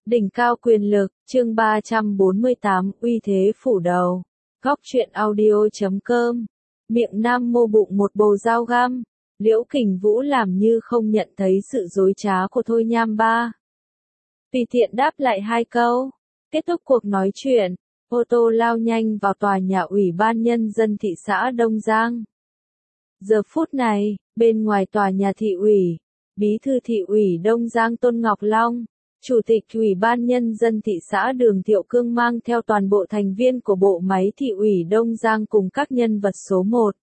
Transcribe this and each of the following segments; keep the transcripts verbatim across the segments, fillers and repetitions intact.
Đỉnh cao quyền lực, chương ba trăm bốn mươi tám, uy thế phủ đầu. Góc truyện audio chấm com. Miệng nam mô bụng một bầu dao găm. Liễu Kình Vũ làm như không nhận thấy sự dối trá của Thôi Nham Ba. Tùy tiện đáp lại hai câu. Kết thúc cuộc nói chuyện, ô tô lao nhanh vào tòa nhà Ủy ban Nhân dân thị xã Đông Giang. Giờ phút này, bên ngoài tòa nhà thị ủy, Bí thư thị ủy Đông Giang Tôn Ngọc Long, Chủ tịch Ủy ban Nhân dân thị xã Đường Thiệu Cương mang theo toàn bộ thành viên của bộ máy thị ủy Đông Giang cùng các nhân vật số một,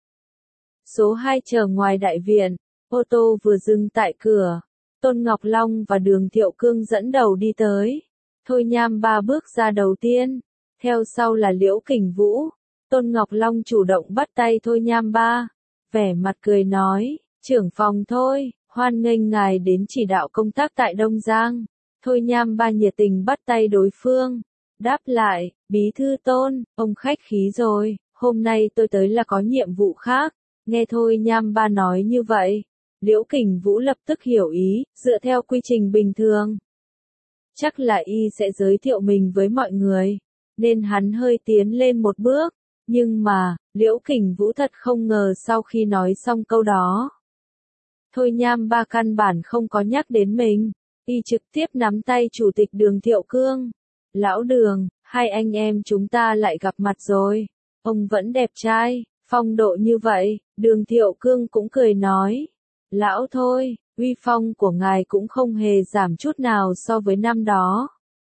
số hai chờ ngoài đại viện. Ô tô vừa dừng tại cửa, Tôn Ngọc Long và Đường Thiệu Cương dẫn đầu đi tới. Thôi Nham Ba bước ra đầu tiên, theo sau là Liễu Kình Vũ. Tôn Ngọc Long chủ động bắt tay Thôi Nham Ba, vẻ mặt cười nói, trưởng phòng Thôi, hoan nghênh ngài đến chỉ đạo công tác tại Đông Giang. Thôi Nham Ba nhiệt tình bắt tay đối phương, đáp lại, Bí thư Tôn, ông khách khí rồi, hôm nay tôi tới là có nhiệm vụ khác. Nghe Thôi Nham Ba nói như vậy, Liễu Kình Vũ lập tức hiểu ý, dựa theo quy trình bình thường. Chắc là y sẽ giới thiệu mình với mọi người, nên hắn hơi tiến lên một bước, nhưng mà, Liễu Kình Vũ thật không ngờ sau khi nói xong câu đó, Thôi Nham Ba căn bản không có nhắc đến mình. Y trực tiếp nắm tay Chủ tịch Đường Thiệu Cương. Lão Đường, hai anh em chúng ta lại gặp mặt rồi. Ông vẫn đẹp trai, phong độ như vậy. Đường Thiệu Cương cũng cười nói. Lão Thôi, uy phong của ngài cũng không hề giảm chút nào so với năm đó.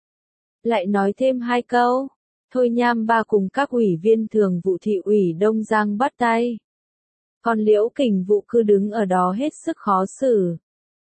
Lại nói thêm hai câu. Thôi Nham Ba cùng các ủy viên thường vụ thị ủy Đông Giang bắt tay. Còn Liễu Kình Vũ cứ đứng ở đó hết sức khó xử.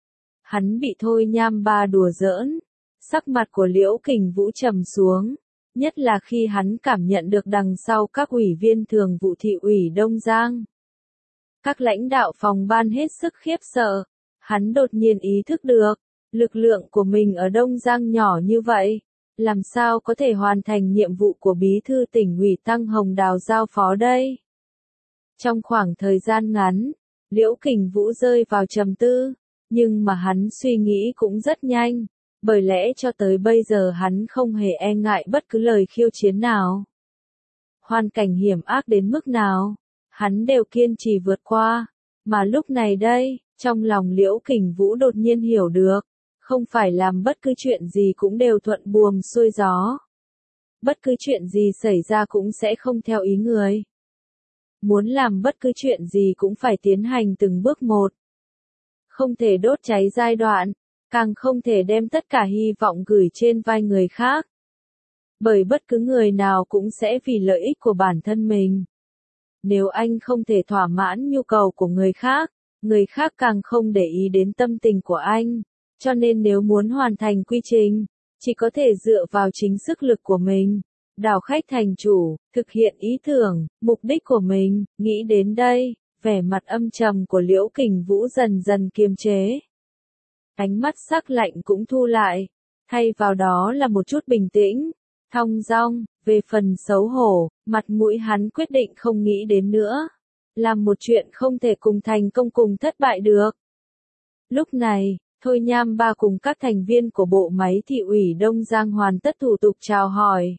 Hắn bị Thôi Nham Ba đùa giỡn, sắc mặt của Liễu Kình Vũ trầm xuống, nhất là khi hắn cảm nhận được đằng sau các ủy viên thường vụ thị ủy Đông Giang. Các lãnh đạo phòng ban hết sức khiếp sợ, hắn đột nhiên ý thức được, lực lượng của mình ở Đông Giang nhỏ như vậy, làm sao có thể hoàn thành nhiệm vụ của Bí thư tỉnh ủy Tăng Hồng Đào giao phó đây. Trong khoảng thời gian ngắn, Liễu Kình Vũ rơi vào trầm tư. Nhưng mà hắn suy nghĩ cũng rất nhanh, bởi lẽ cho tới bây giờ hắn không hề e ngại bất cứ lời khiêu chiến nào. Hoàn cảnh hiểm ác đến mức nào, hắn đều kiên trì vượt qua, mà lúc này đây, trong lòng Liễu Kình Vũ đột nhiên hiểu được, không phải làm bất cứ chuyện gì cũng đều thuận buồm xuôi gió. Bất cứ chuyện gì xảy ra cũng sẽ không theo ý người. Muốn làm bất cứ chuyện gì cũng phải tiến hành từng bước một. Không thể đốt cháy giai đoạn, càng không thể đem tất cả hy vọng gửi trên vai người khác. Bởi bất cứ người nào cũng sẽ vì lợi ích của bản thân mình. Nếu anh không thể thỏa mãn nhu cầu của người khác, người khác càng không để ý đến tâm tình của anh. Cho nên nếu muốn hoàn thành quy trình, chỉ có thể dựa vào chính sức lực của mình. Đảo khách thành chủ, thực hiện ý tưởng, mục đích của mình, nghĩ đến đây. Vẻ mặt âm trầm của Liễu Kình Vũ dần dần kiềm chế. Ánh mắt sắc lạnh cũng thu lại, thay vào đó là một chút bình tĩnh, thong dong. Về phần xấu hổ, mặt mũi hắn quyết định không nghĩ đến nữa. Làm một chuyện không thể cùng thành công cùng thất bại được. Lúc này, Thôi Nham Ba cùng các thành viên của bộ máy thị ủy Đông Giang hoàn tất thủ tục chào hỏi.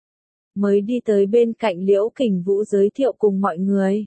Mới đi tới bên cạnh Liễu Kình Vũ giới thiệu cùng mọi người.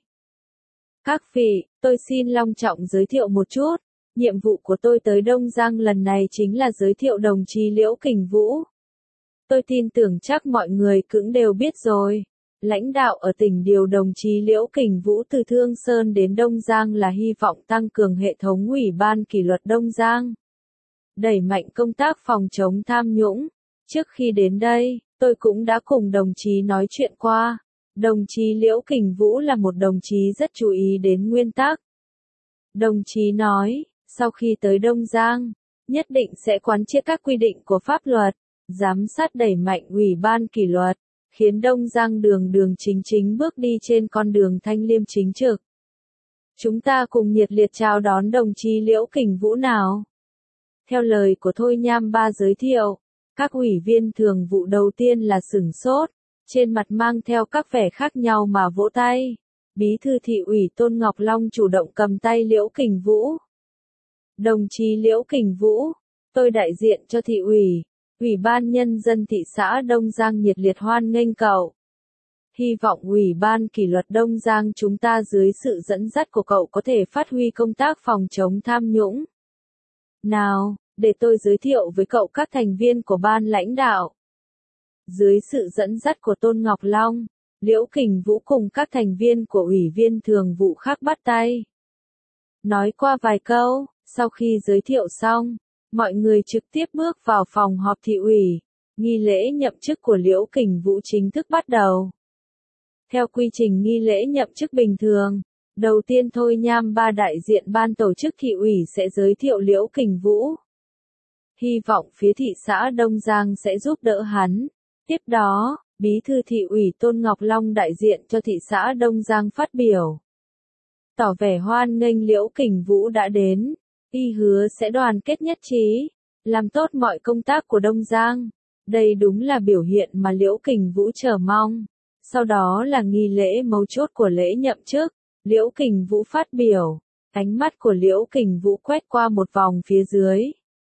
Các vị, tôi xin long trọng giới thiệu một chút, nhiệm vụ của tôi tới Đông Giang lần này chính là giới thiệu đồng chí Liễu Kình Vũ. Tôi tin tưởng chắc mọi người cũng đều biết rồi, lãnh đạo ở tỉnh điều đồng chí Liễu Kình Vũ từ Thương Sơn đến Đông Giang là hy vọng tăng cường hệ thống ủy ban kỷ luật Đông Giang. Đẩy mạnh công tác phòng chống tham nhũng. Trước khi đến đây, tôi cũng đã cùng đồng chí nói chuyện qua. Đồng chí Liễu Kình Vũ là một đồng chí rất chú ý đến nguyên tắc. Đồng chí nói, sau khi tới Đông Giang, nhất định sẽ quán triệt các quy định của pháp luật, giám sát đẩy mạnh ủy ban kỷ luật, khiến Đông Giang đường đường chính chính bước đi trên con đường thanh liêm chính trực. Chúng ta cùng nhiệt liệt chào đón đồng chí Liễu Kình Vũ nào. Theo lời của Thôi Nham Ba giới thiệu, các ủy viên thường vụ đầu tiên là sửng sốt. Trên mặt mang theo các vẻ khác nhau mà vỗ tay. Bí thư thị ủy Tôn Ngọc Long chủ động cầm tay Liễu Kình Vũ. Đồng chí Liễu Kình Vũ, tôi đại diện cho thị ủy, Ủy ban Nhân dân thị xã Đông Giang nhiệt liệt hoan nghênh cậu. Hy vọng Ủy ban kỷ luật Đông Giang chúng ta dưới sự dẫn dắt của cậu có thể phát huy công tác phòng chống tham nhũng. Nào, để tôi giới thiệu với cậu các thành viên của ban lãnh đạo. Dưới sự dẫn dắt của Tôn Ngọc Long, Liễu Kình Vũ cùng các thành viên của Ủy viên thường vụ khác bắt tay. Nói qua vài câu, sau khi giới thiệu xong, mọi người trực tiếp bước vào phòng họp thị ủy. Nghi lễ nhậm chức của Liễu Kình Vũ chính thức bắt đầu. Theo quy trình nghi lễ nhậm chức bình thường, đầu tiên Thôi Nham Ba đại diện ban tổ chức thị ủy sẽ giới thiệu Liễu Kình Vũ. Hy vọng phía thị xã Đông Giang sẽ giúp đỡ hắn. Tiếp đó, Bí thư thị ủy Tôn Ngọc Long đại diện cho thị xã Đông Giang phát biểu. Tỏ vẻ hoan nghênh Liễu Kình Vũ đã đến, y hứa sẽ đoàn kết nhất trí, làm tốt mọi công tác của Đông Giang. Đây đúng là biểu hiện mà Liễu Kình Vũ chờ mong. Sau đó là nghi lễ mấu chốt của lễ nhậm chức. Liễu Kình Vũ phát biểu, ánh mắt của Liễu Kình Vũ quét qua một vòng phía dưới.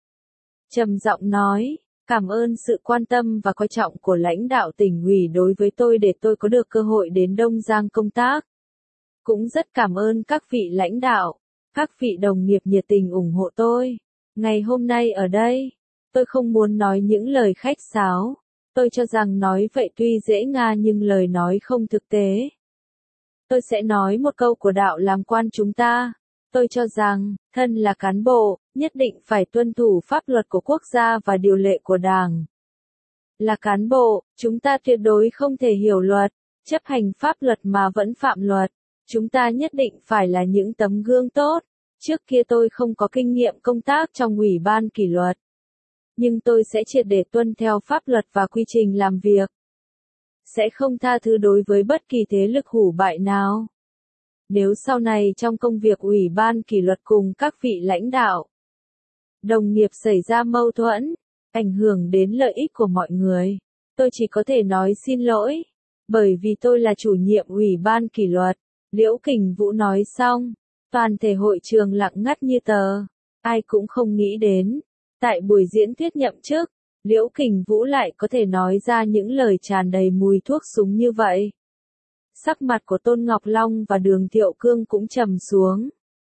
Trầm giọng nói, cảm ơn sự quan tâm và coi trọng của lãnh đạo tỉnh ủy đối với tôi để tôi có được cơ hội đến Đông Giang công tác. Cũng rất cảm ơn các vị lãnh đạo, các vị đồng nghiệp nhiệt tình ủng hộ tôi. Ngày hôm nay ở đây, tôi không muốn nói những lời khách sáo. Tôi cho rằng nói vậy tuy dễ nghe nhưng lời nói không thực tế. Tôi sẽ nói một câu của đạo làm quan chúng ta. Tôi cho rằng, thân là cán bộ, nhất định phải tuân thủ pháp luật của quốc gia và điều lệ của Đảng. Là cán bộ, chúng ta tuyệt đối không thể hiểu luật, chấp hành pháp luật mà vẫn phạm luật. Chúng ta nhất định phải là những tấm gương tốt. Trước kia tôi không có kinh nghiệm công tác trong Ủy ban kỷ luật. Nhưng tôi sẽ triệt để tuân theo pháp luật và quy trình làm việc. Sẽ không tha thứ đối với bất kỳ thế lực hủ bại nào. Nếu sau này trong công việc Ủy ban kỷ luật cùng các vị lãnh đạo, đồng nghiệp xảy ra mâu thuẫn, ảnh hưởng đến lợi ích của mọi người, tôi chỉ có thể nói xin lỗi, bởi vì tôi là chủ nhiệm Ủy ban kỷ luật. Liễu Kình Vũ nói xong, toàn thể hội trường lặng ngắt như tờ, ai cũng không nghĩ đến. Tại buổi diễn thuyết nhậm chức, Liễu Kình Vũ lại có thể nói ra những lời tràn đầy mùi thuốc súng như vậy. Sắc mặt của Tôn Ngọc Long và Đường Thiệu Cương cũng trầm xuống.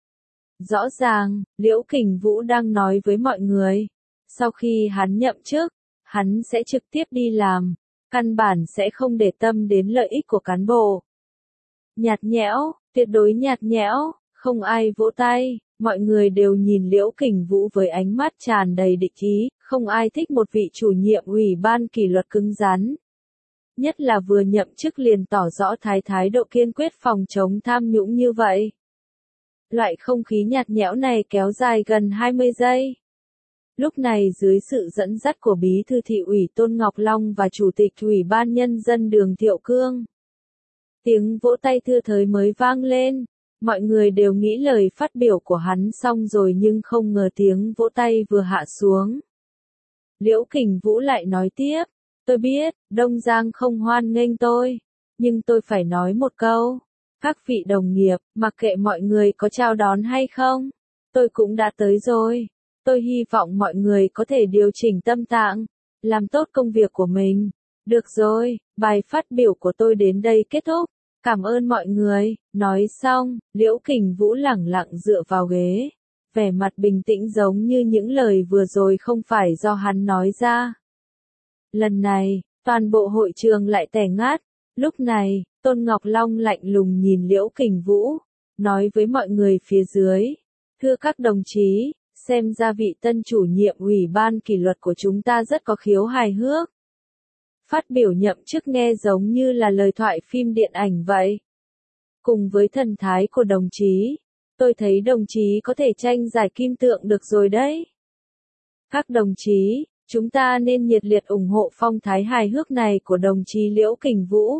Rõ ràng, Liễu Kình Vũ đang nói với mọi người, sau khi hắn nhậm chức, hắn sẽ trực tiếp đi làm, căn bản sẽ không để tâm đến lợi ích của cán bộ. Nhạt nhẽo, tuyệt đối nhạt nhẽo, không ai vỗ tay. Mọi người đều nhìn Liễu Kình Vũ với ánh mắt tràn đầy địch ý, không ai thích một vị chủ nhiệm Ủy ban kỷ luật cứng rắn. Nhất là vừa nhậm chức liền tỏ rõ thái thái độ kiên quyết phòng chống tham nhũng như vậy. Loại không khí nhạt nhẽo này kéo dài gần hai mươi giây. Lúc này dưới sự dẫn dắt của Bí thư thị ủy Tôn Ngọc Long và Chủ tịch Ủy ban Nhân dân Đường Thiệu Cương, tiếng vỗ tay thưa thớt mới vang lên. Mọi người đều nghĩ lời phát biểu của hắn xong rồi nhưng không ngờ tiếng vỗ tay vừa hạ xuống. Liễu Kình Vũ lại nói tiếp, tôi biết, Đông Giang không hoan nghênh tôi, nhưng tôi phải nói một câu. Các vị đồng nghiệp, mặc kệ mọi người có chào đón hay không, tôi cũng đã tới rồi. Tôi hy vọng mọi người có thể điều chỉnh tâm trạng, làm tốt công việc của mình. Được rồi, bài phát biểu của tôi đến đây kết thúc. Cảm ơn mọi người. Nói xong, Liễu Kình Vũ lẳng lặng dựa vào ghế, vẻ mặt bình tĩnh giống như những lời vừa rồi không phải do hắn nói ra. Lần này, toàn bộ hội trường lại tẻ ngát. Lúc này, Tôn Ngọc Long lạnh lùng nhìn Liễu Kình Vũ, nói với mọi người phía dưới, thưa các đồng chí, xem ra vị tân chủ nhiệm Ủy ban kỷ luật của chúng ta rất có khiếu hài hước. Phát biểu nhậm chức nghe giống như là lời thoại phim điện ảnh vậy. Cùng với thần thái của đồng chí, tôi thấy đồng chí có thể tranh giải kim tượng được rồi đấy. Các đồng chí, chúng ta nên nhiệt liệt ủng hộ phong thái hài hước này của đồng chí Liễu Kình Vũ.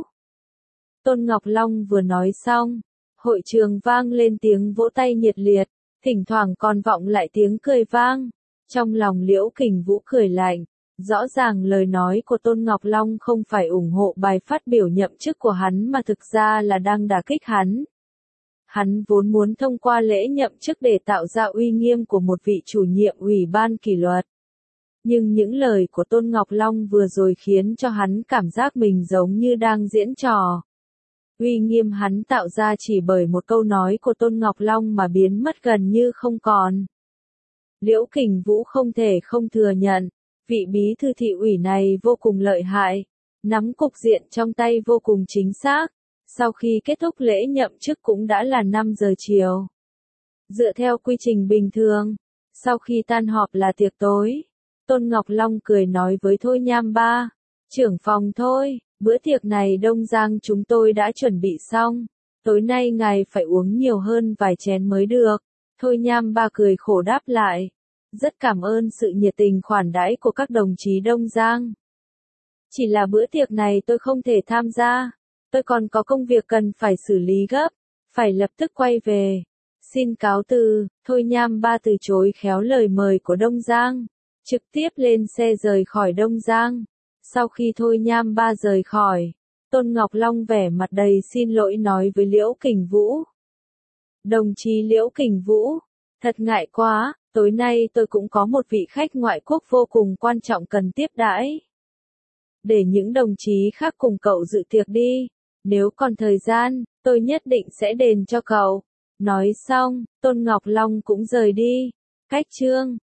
Tôn Ngọc Long vừa nói xong, hội trường vang lên tiếng vỗ tay nhiệt liệt, thỉnh thoảng còn vọng lại tiếng cười vang. Trong lòng Liễu Kình Vũ cười lạnh. Rõ ràng lời nói của Tôn Ngọc Long không phải ủng hộ bài phát biểu nhậm chức của hắn mà thực ra là đang đả kích hắn. Hắn vốn muốn thông qua lễ nhậm chức để tạo ra uy nghiêm của một vị chủ nhiệm Ủy ban kỷ luật. Nhưng những lời của Tôn Ngọc Long vừa rồi khiến cho hắn cảm giác mình giống như đang diễn trò. Uy nghiêm hắn tạo ra chỉ bởi một câu nói của Tôn Ngọc Long mà biến mất gần như không còn. Liễu Kình Vũ không thể không thừa nhận, vị bí thư thị ủy này vô cùng lợi hại, nắm cục diện trong tay vô cùng chính xác. Sau khi kết thúc lễ nhậm chức cũng đã là năm giờ chiều. Dựa theo quy trình bình thường, sau khi tan họp là tiệc tối. Tôn Ngọc Long cười nói với Thôi Nham Ba, trưởng phòng Thôi, bữa tiệc này Đông Giang chúng tôi đã chuẩn bị xong, tối nay ngài phải uống nhiều hơn vài chén mới được. Thôi Nham Ba cười khổ đáp lại, rất cảm ơn sự nhiệt tình khoản đãi của các đồng chí Đông Giang. Chỉ là bữa tiệc này tôi không thể tham gia, tôi còn có công việc cần phải xử lý gấp, phải lập tức quay về. Xin cáo từ. Thôi Nham Ba từ chối khéo lời mời của Đông Giang, trực tiếp lên xe rời khỏi Đông Giang. Sau khi Thôi Nham Ba rời khỏi, Tôn Ngọc Long vẻ mặt đầy xin lỗi nói với Liễu Kình Vũ. Đồng chí Liễu Kình Vũ, thật ngại quá, tối nay tôi cũng có một vị khách ngoại quốc vô cùng quan trọng cần tiếp đãi. Để những đồng chí khác cùng cậu dự tiệc đi, nếu còn thời gian, tôi nhất định sẽ đền cho cậu. Nói xong, Tôn Ngọc Long cũng rời đi. Cách chương